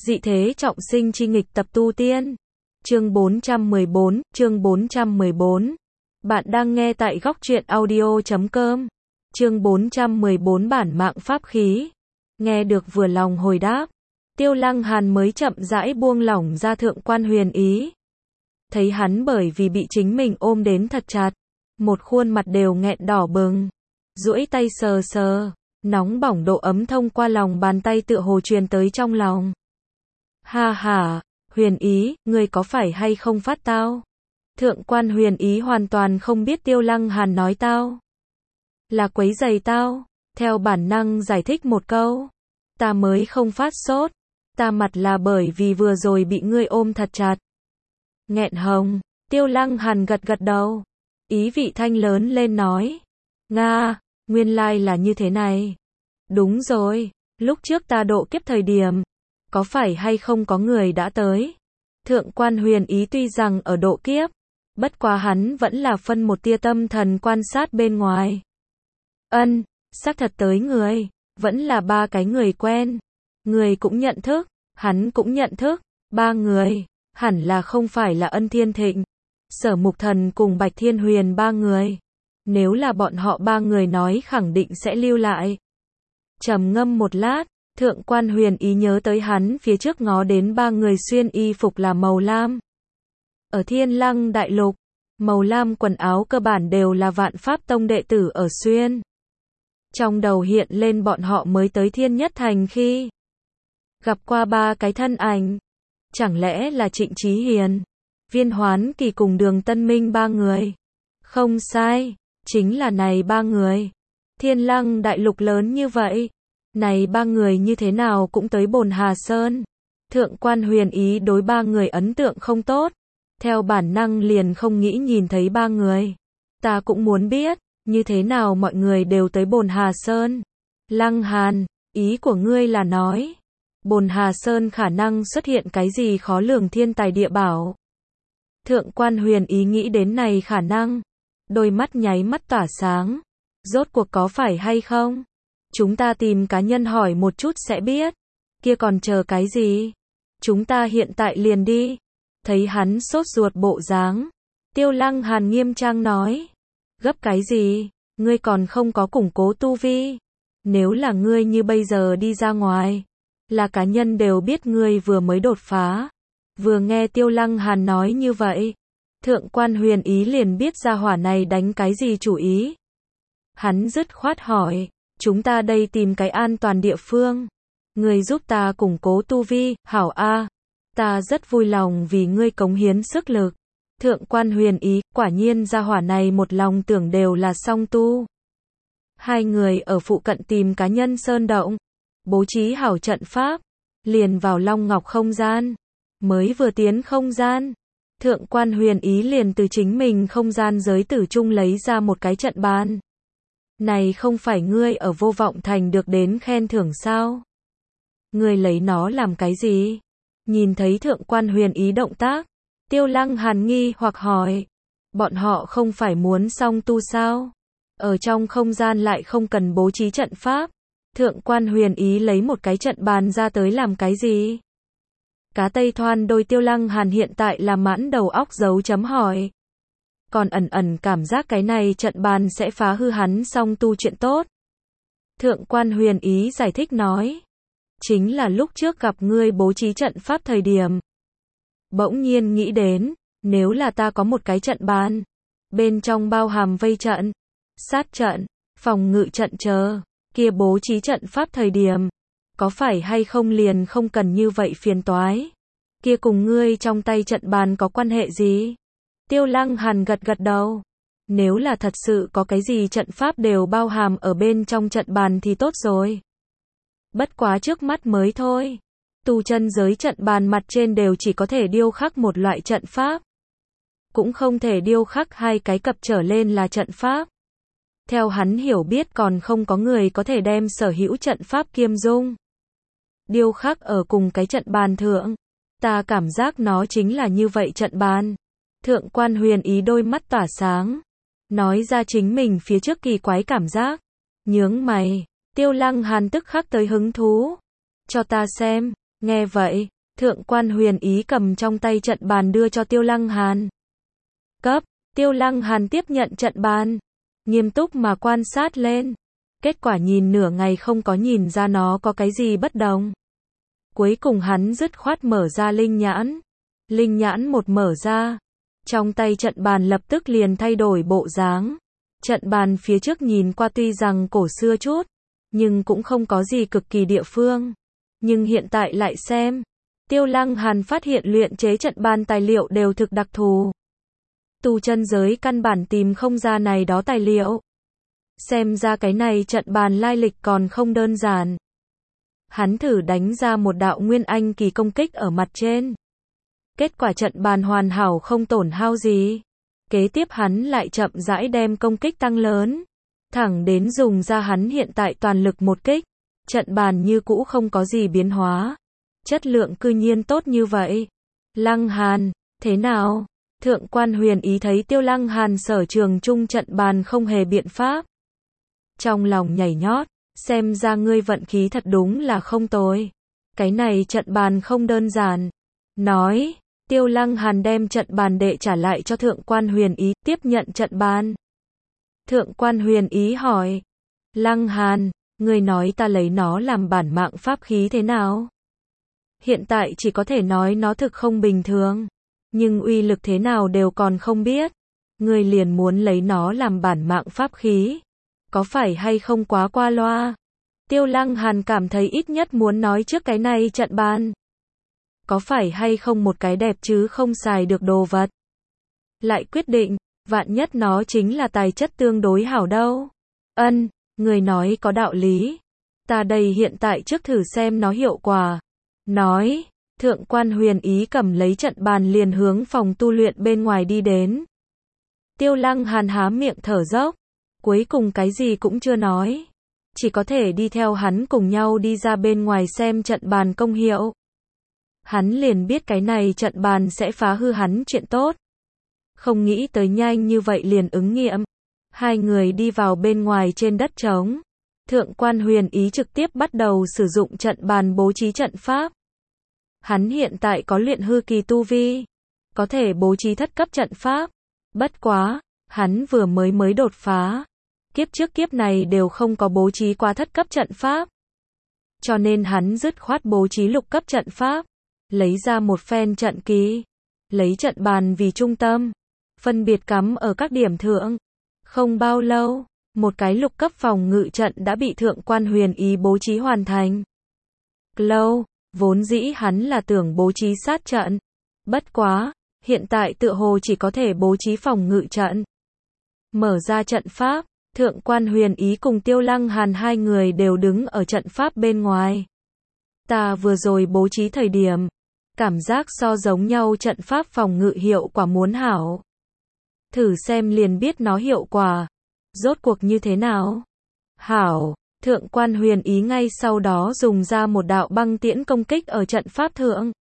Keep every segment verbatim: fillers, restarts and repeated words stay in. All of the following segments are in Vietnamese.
Dị thế trọng sinh chi nghịch tập tu tiên. Chương bốn trăm mười bốn, chương bốn trăm mười bốn. Bạn đang nghe tại góc truyện audio chấm com. Chương bốn trăm mười bốn bản mạng pháp khí. Nghe được vừa lòng hồi đáp. Tiêu Lăng Hàn mới chậm rãi buông lỏng ra Thượng Quan Huyền Ý. Thấy hắn bởi vì bị chính mình ôm đến thật chặt. Một khuôn mặt đều nghẹn đỏ bừng. Duỗi tay sờ sờ. Nóng bỏng độ ấm thông qua lòng bàn tay tựa hồ truyền tới trong lòng. Ha ha, Huyền Ý, ngươi có phải hay không phát tao? Thượng Quan Huyền Ý hoàn toàn không biết Tiêu Lăng Hàn nói tao là quấy rầy tao, theo bản năng giải thích một câu. Ta mới không phát sốt, ta mặt là bởi vì vừa rồi bị ngươi ôm thật chặt. Nghẹn hồng, Tiêu Lăng Hàn gật gật đầu, ý vị thanh lớn lên nói. Nga, nguyên lai là như thế này. Đúng rồi, lúc trước ta độ kiếp thời điểm, có phải hay không có người đã tới? Thượng Quan Huyền Ý tuy rằng ở độ kiếp, bất quá hắn vẫn là phân một tia tâm thần quan sát bên ngoài. Ân, xác thật tới người, vẫn là ba cái người quen. Người cũng nhận thức, hắn cũng nhận thức, ba người, hẳn là không phải là Ân Thiên Thịnh, Sở Mục Thần cùng Bạch Thiên Huyền ba người. Nếu là bọn họ ba người nói khẳng định sẽ lưu lại. Trầm ngâm một lát, Thượng Quan Huyền Ý nhớ tới hắn phía trước ngó đến ba người xuyên y phục là màu lam. Ở Thiên Lăng Đại Lục, màu lam quần áo cơ bản đều là Vạn Pháp Tông đệ tử ở xuyên. Trong đầu hiện lên bọn họ mới tới Thiên Nhất Thành khi gặp qua ba cái thân ảnh. Chẳng lẽ là Trịnh Chí Hiền, Viên Hoán Kỳ cùng Đường Tân Minh ba người? Không sai, chính là này ba người. Thiên Lăng Đại Lục lớn như vậy, này ba người như thế nào cũng tới Bồn Hà Sơn. Thượng Quan Huyền Ý đối ba người ấn tượng không tốt, theo bản năng liền không nghĩ nhìn thấy ba người. Ta cũng muốn biết, như thế nào mọi người đều tới Bồn Hà Sơn. Lăng Hàn, ý của ngươi là nói, Bồn Hà Sơn khả năng xuất hiện cái gì khó lường thiên tài địa bảo? Thượng Quan Huyền Ý nghĩ đến này khả năng, đôi mắt nháy mắt tỏa sáng. Rốt cuộc có phải hay không? Chúng ta tìm cá nhân hỏi một chút sẽ biết. Kia còn chờ cái gì? Chúng ta hiện tại liền đi. Thấy hắn sốt ruột bộ dáng, Tiêu Lăng Hàn nghiêm trang nói. Gấp cái gì? Ngươi còn không có củng cố tu vi. Nếu là ngươi như bây giờ đi ra ngoài, là cá nhân đều biết ngươi vừa mới đột phá. Vừa nghe Tiêu Lăng Hàn nói như vậy, Thượng Quan Huyền Ý liền biết ra hỏa này đánh cái gì chủ ý. Hắn dứt khoát hỏi, chúng ta đây tìm cái an toàn địa phương. Ngươi giúp ta củng cố tu vi, hảo a. Ta rất vui lòng vì ngươi cống hiến sức lực. Thượng Quan Huyền Ý, quả nhiên gia hỏa này một lòng tưởng đều là song tu. Hai người ở phụ cận tìm cá nhân sơn động, bố trí hảo trận pháp, liền vào Long Ngọc không gian. Mới vừa tiến không gian, Thượng Quan Huyền Ý liền từ chính mình không gian giới tử trung lấy ra một cái trận bàn. Này không phải ngươi ở Vô Vọng Thành được đến khen thưởng sao? Ngươi lấy nó làm cái gì? Nhìn thấy Thượng Quan Huyền Ý động tác, Tiêu Lăng Hàn nghi hoặc hỏi. Bọn họ không phải muốn song tu sao? Ở trong không gian lại không cần bố trí trận pháp. Thượng Quan Huyền Ý lấy một cái trận bàn ra tới làm cái gì? Cá Tây Thoan đôi Tiêu Lăng Hàn hiện tại là mãn đầu óc dấu chấm hỏi. Còn ẩn ẩn cảm giác cái này trận bàn sẽ phá hư hắn song tu chuyện tốt. Thượng Quan Huyền Ý giải thích nói. Chính là lúc trước gặp ngươi bố trí trận pháp thời điểm. Bỗng nhiên nghĩ đến, nếu là ta có một cái trận bàn, bên trong bao hàm vây trận, sát trận, phòng ngự trận chờ, kia bố trí trận pháp thời điểm, có phải hay không liền không cần như vậy phiền toái. Kia cùng ngươi trong tay trận bàn có quan hệ gì? Tiêu Lăng Hàn gật gật đầu. Nếu là thật sự có cái gì trận pháp đều bao hàm ở bên trong trận bàn thì tốt rồi. Bất quá trước mắt mới thôi. Tu chân giới trận bàn mặt trên đều chỉ có thể điêu khắc một loại trận pháp. Cũng không thể điêu khắc hai cái cặp trở lên là trận pháp. Theo hắn hiểu biết còn không có người có thể đem sở hữu trận pháp kiêm dung điêu khắc ở cùng cái trận bàn thượng. Ta cảm giác nó chính là như vậy trận bàn. Thượng Quan Huyền Ý đôi mắt tỏa sáng, nói ra chính mình phía trước kỳ quái cảm giác. Nhướng mày, Tiêu Lăng Hàn tức khắc tới hứng thú. Cho ta xem, Nghe vậy, Thượng quan Huyền Ý cầm trong tay trận bàn đưa cho Tiêu Lăng Hàn. Cấp, Tiêu Lăng Hàn tiếp nhận trận bàn, nghiêm túc mà quan sát lên. Kết quả nhìn nửa ngày không có nhìn ra nó có cái gì bất đồng. Cuối cùng hắn dứt khoát mở ra linh nhãn. Linh nhãn một mở ra, trong tay trận bàn lập tức liền thay đổi bộ dáng. Trận bàn phía trước nhìn qua tuy rằng cổ xưa chút, nhưng cũng không có gì cực kỳ địa phương. Nhưng hiện tại lại xem, Tiêu Lăng Hàn phát hiện luyện chế trận bàn tài liệu đều thực đặc thù. Tu chân giới căn bản tìm không ra này đó tài liệu. Xem ra cái này trận bàn lai lịch còn không đơn giản. Hắn thử đánh ra một đạo nguyên anh kỳ công kích ở mặt trên. Kết quả trận bàn hoàn hảo không tổn hao gì. Kế tiếp hắn lại chậm rãi đem công kích tăng lớn. Thẳng đến dùng ra hắn hiện tại toàn lực một kích. Trận bàn như cũ không có gì biến hóa. Chất lượng cư nhiên tốt như vậy. Lăng Hàn, thế nào? Thượng quan Huyền Ý thấy Tiêu Lăng Hàn sở trường chung trận bàn không hề biện pháp. Trong lòng nhảy nhót, xem ra ngươi vận khí thật đúng là không tồi. Cái này trận bàn không đơn giản. Nói, Tiêu Lăng Hàn đem trận bàn đệ trả lại cho Thượng quan Huyền Ý, tiếp nhận trận bàn. Thượng quan Huyền Ý hỏi, Lăng Hàn, ngươi nói ta lấy nó làm bản mạng pháp khí thế nào? Hiện tại chỉ có thể nói nó thực không bình thường, nhưng uy lực thế nào đều còn không biết. Ngươi liền muốn lấy nó làm bản mạng pháp khí, có phải hay không quá qua loa? Tiêu Lăng Hàn cảm thấy ít nhất muốn nói trước cái này trận bàn. Có phải hay không một cái đẹp chứ không xài được đồ vật? Lại quyết định, vạn nhất nó chính là tài chất tương đối hảo đâu. Ân, người nói có đạo lý. Ta đây hiện tại trước thử xem nó hiệu quả. Nói, Thượng quan Huyền Ý cầm lấy trận bàn liền hướng phòng tu luyện bên ngoài đi đến. Tiêu Lăng Hàn há miệng thở dốc, cuối cùng cái gì cũng chưa nói. Chỉ có thể đi theo hắn cùng nhau đi ra bên ngoài xem trận bàn công hiệu. Hắn liền biết cái này trận bàn sẽ phá hư hắn chuyện tốt. Không nghĩ tới nhanh như vậy liền ứng nghiệm. Hai người đi vào bên ngoài trên đất trống. Thượng quan Huyền Ý trực tiếp bắt đầu sử dụng trận bàn bố trí trận pháp. Hắn hiện tại có luyện hư kỳ tu vi, có thể bố trí thất cấp trận pháp. Bất quá, hắn vừa mới mới đột phá. Kiếp trước kiếp này đều không có bố trí qua thất cấp trận pháp. Cho nên hắn dứt khoát bố trí lục cấp trận pháp. Lấy ra một phen trận kỳ. Lấy trận bàn vì trung tâm. Phân biệt cắm ở các điểm thượng. Không bao lâu, một cái lục cấp phòng ngự trận đã bị Thượng quan Huyền Ý bố trí hoàn thành. Lâu, vốn dĩ hắn là tưởng bố trí sát trận. Bất quá, hiện tại tựa hồ chỉ có thể bố trí phòng ngự trận. Mở ra trận pháp, Thượng quan Huyền Ý cùng Tiêu Lăng Hàn hai người đều đứng ở trận pháp bên ngoài. Ta vừa rồi bố trí thời điểm, cảm giác so giống nhau trận pháp phòng ngự hiệu quả muốn hảo. Thử xem liền biết nó hiệu quả. Rốt cuộc như thế nào? Hảo, Thượng quan Huyền Ý ngay sau đó dùng ra một đạo băng tiễn công kích ở trận pháp thượng.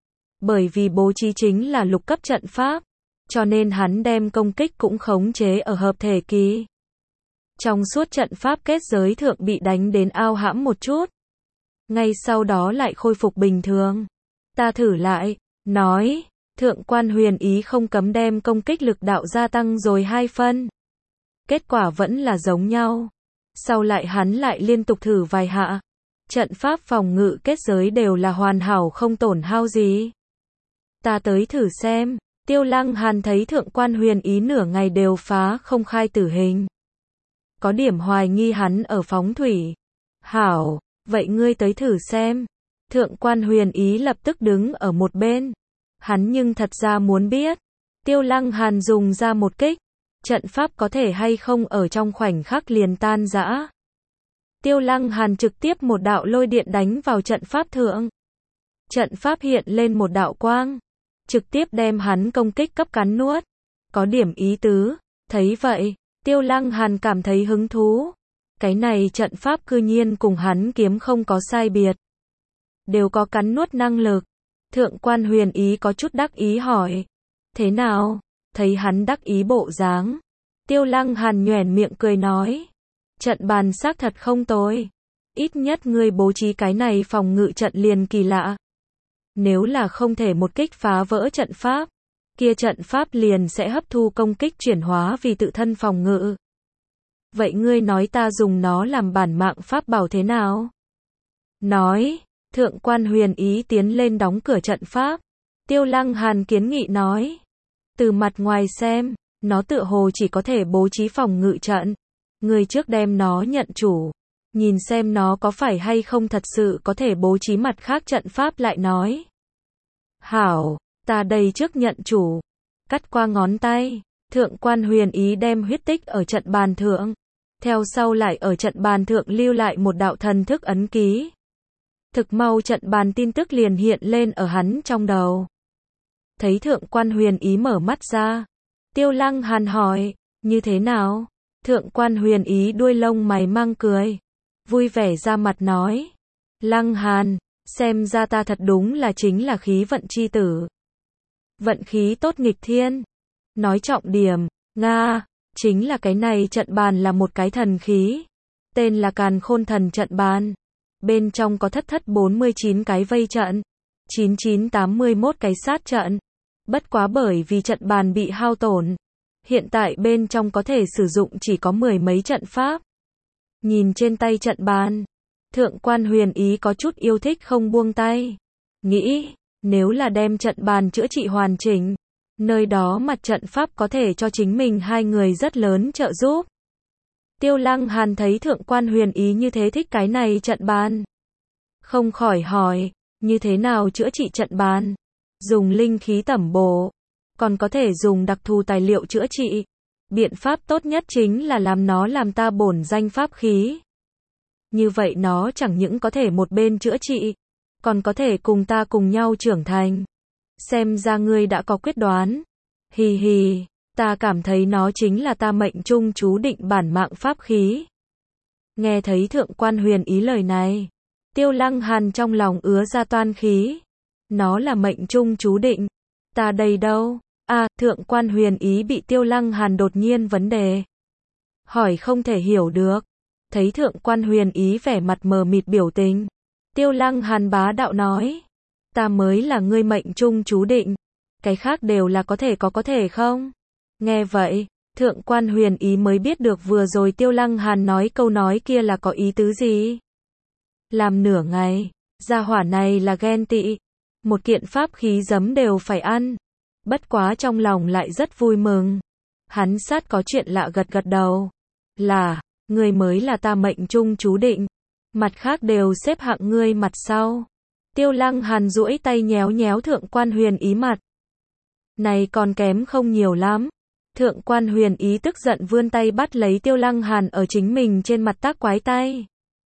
Bởi vì bố trí chính là lục cấp trận pháp, cho nên hắn đem công kích cũng khống chế ở hợp thể kỳ. Trong suốt trận pháp kết giới thượng bị đánh đến ao hãm một chút. Ngay sau đó lại khôi phục bình thường. Ta thử lại, nói, Thượng quan Huyền Ý không cấm đem công kích lực đạo gia tăng rồi hai phân. Kết quả vẫn là giống nhau. Sau lại hắn lại liên tục thử vài hạ. Trận pháp phòng ngự kết giới đều là hoàn hảo không tổn hao gì. Ta tới thử xem. Tiêu Lăng Hàn thấy Thượng quan Huyền Ý nửa ngày đều phá không khai tử hình. Có điểm hoài nghi hắn ở phóng thủy. Hảo, vậy ngươi tới thử xem. Thượng quan Huyền Ý lập tức đứng ở một bên. Hắn nhưng thật ra muốn biết. Tiêu Lăng Hàn dùng ra một kích. Trận pháp có thể hay không ở trong khoảnh khắc liền tan rã. Tiêu Lăng Hàn trực tiếp một đạo lôi điện đánh vào trận pháp thượng. Trận pháp hiện lên một đạo quang. Trực tiếp đem hắn công kích cấp cắn nuốt. Có điểm ý tứ. Thấy vậy, Tiêu Lăng Hàn cảm thấy hứng thú. Cái này trận pháp cư nhiên cùng hắn kiếm không có sai biệt. Đều có cắn nuốt năng lực. Thượng quan Huyền Ý có chút đắc ý hỏi. Thế nào? Thấy hắn đắc ý bộ dáng. Tiêu Lăng Hàn nhoẻn miệng cười nói. Trận bàn xác thật không tồi. Ít nhất ngươi bố trí cái này phòng ngự trận liền kỳ lạ. Nếu là không thể một kích phá vỡ trận pháp, kia trận pháp liền sẽ hấp thu công kích chuyển hóa vì tự thân phòng ngự. Vậy ngươi nói ta dùng nó làm bản mạng pháp bảo thế nào? Nói, thượng quan huyền ý tiến lên đóng cửa trận pháp. Tiêu Lăng Hàn kiến nghị nói. Từ mặt ngoài xem, nó tựa hồ chỉ có thể bố trí phòng ngự trận. Ngươi trước đem nó nhận chủ. Nhìn xem nó có phải hay không thật sự có thể bố trí mặt khác trận pháp lại nói. Hảo, ta đây trước nhận chủ. Cắt qua ngón tay, thượng quan huyền ý đem huyết tích ở trận bàn thượng. Theo sau lại ở trận bàn thượng lưu lại một đạo thần thức ấn ký. Thực mau trận bàn tin tức liền hiện lên ở hắn trong đầu. Thấy thượng quan huyền ý mở mắt ra. Tiêu Lăng Hàn hỏi, như thế nào? Thượng quan huyền ý đuôi lông mày mang cười. Vui vẻ ra mặt nói. Lăng Hàn, xem ra ta thật đúng là chính là khí vận chi tử. Vận khí tốt nghịch thiên. Nói trọng điểm, Nga, chính là cái này trận bàn là một cái thần khí. Tên là Càn Khôn Thần Trận Bàn. Bên trong có thất thất bốn mươi chín cái vây trận, chín chín tám mươi mốt cái sát trận. Bất quá bởi vì trận bàn bị hao tổn, hiện tại bên trong có thể sử dụng chỉ có mười mấy trận pháp. Nhìn trên tay trận bàn, thượng quan huyền ý có chút yêu thích không buông tay. Nghĩ, nếu là đem trận bàn chữa trị hoàn chỉnh, nơi đó mặt trận pháp có thể cho chính mình hai người rất lớn trợ giúp. Tiêu Lăng Hàn thấy thượng quan huyền ý như thế thích cái này trận bàn. Không khỏi hỏi, như thế nào chữa trị trận bàn? Dùng linh khí tẩm bổ, còn có thể dùng đặc thù tài liệu chữa trị. Biện pháp tốt nhất chính là làm nó làm ta bổn danh pháp khí. Như vậy nó chẳng những có thể một bên chữa trị, còn có thể cùng ta cùng nhau trưởng thành. Xem ra ngươi đã có quyết đoán. Hì hì, ta cảm thấy nó chính là ta mệnh trung chú định bản mạng pháp khí. Nghe thấy thượng quan huyền ý lời này, Tiêu Lăng Hàn trong lòng ứa ra toan khí. Nó là mệnh trung chú định. Ta đây đâu? À, thượng quan huyền ý bị Tiêu Lăng Hàn đột nhiên vấn đề. Hỏi không thể hiểu được. Thấy thượng quan huyền ý vẻ mặt mờ mịt biểu tình. Tiêu Lăng Hàn bá đạo nói. Ta mới là ngươi mệnh trung chú định. Cái khác đều là có thể có có thể không? Nghe vậy, thượng quan huyền ý mới biết được vừa rồi Tiêu Lăng Hàn nói câu nói kia là có ý tứ gì. Làm nửa ngày, gia hỏa này là ghen tị. Một kiện pháp khí giấm đều phải ăn. Bất quá trong lòng lại rất vui mừng. Hắn sát có chuyện lạ gật gật đầu. Là, ngươi mới là ta mệnh trung chú định. Mặt khác đều xếp hạng ngươi mặt sau. Tiêu Lăng Hàn duỗi tay nhéo nhéo thượng quan huyền ý mặt. Này còn kém không nhiều lắm. Thượng quan huyền ý tức giận vươn tay bắt lấy Tiêu Lăng Hàn ở chính mình trên mặt tác quái tay.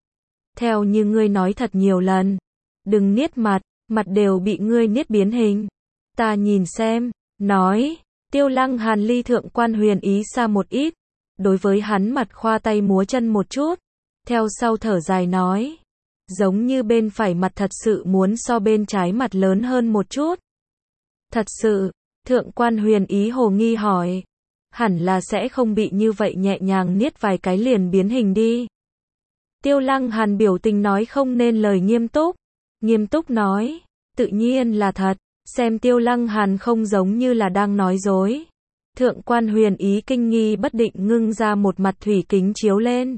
Theo như ngươi nói thật nhiều lần. Đừng niết mặt, mặt đều bị ngươi niết biến hình. Ta nhìn xem, nói. Tiêu Lăng Hàn ly thượng quan huyền ý xa một ít. Đối với hắn mặt khoa tay múa chân một chút. Theo sau thở dài nói. Giống như bên phải mặt thật sự muốn so bên trái mặt lớn hơn một chút. Thật sự, thượng quan huyền ý hồ nghi hỏi. Hẳn là sẽ không bị như vậy nhẹ nhàng niết vài cái liền biến hình đi. Tiêu Lăng Hàn biểu tình nói không nên lời nghiêm túc. Nghiêm túc nói. Tự nhiên là thật. Xem Tiêu Lăng Hàn không giống như là đang nói dối. Thượng quan huyền ý kinh nghi bất định ngưng ra một mặt thủy kính chiếu lên.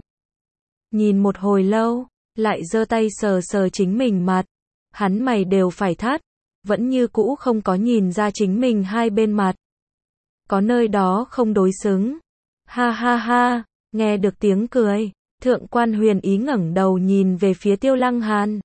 Nhìn một hồi lâu, lại giơ tay sờ sờ chính mình mặt. Hắn mày đều phải thắt. Vẫn như cũ không có nhìn ra chính mình hai bên mặt. Có nơi đó không đối xứng. Ha ha ha, nghe được tiếng cười. Thượng quan huyền ý ngẩng đầu nhìn về phía Tiêu Lăng Hàn.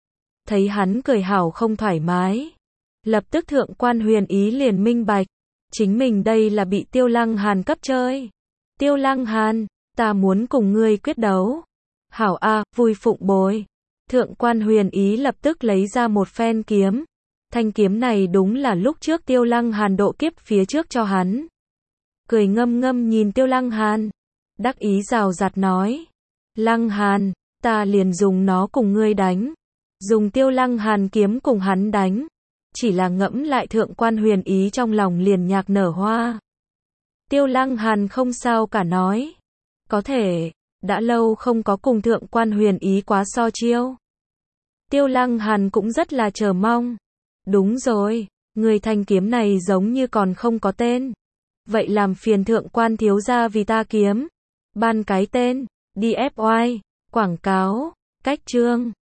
Thấy hắn cười hảo không thoải mái. Lập tức thượng quan huyền ý liền minh bạch. Chính mình đây là bị Tiêu Lăng Hàn cấp chơi. Tiêu Lăng Hàn, ta muốn cùng ngươi quyết đấu. Hảo a, vui phụng bồi. Thượng quan huyền ý lập tức lấy ra một phen kiếm. Thanh kiếm này đúng là lúc trước Tiêu Lăng Hàn độ kiếp phía trước cho hắn. Cười ngâm ngâm nhìn Tiêu Lăng Hàn. Đắc ý rào rạt nói. Lăng Hàn, ta liền dùng nó cùng ngươi đánh. Dùng Tiêu Lăng Hàn kiếm cùng hắn đánh. Chỉ là ngẫm lại thượng quan huyền ý trong lòng liền nhạc nở hoa. Tiêu Lăng Hàn không sao cả nói. Có thể, đã lâu không có cùng thượng quan huyền ý quá so chiêu. Tiêu Lăng Hàn cũng rất là chờ mong. Đúng rồi, người thanh kiếm này giống như còn không có tên. Vậy làm phiền thượng quan thiếu gia vì ta kiếm ban cái tên, đi ép oai, quảng cáo, cách chương.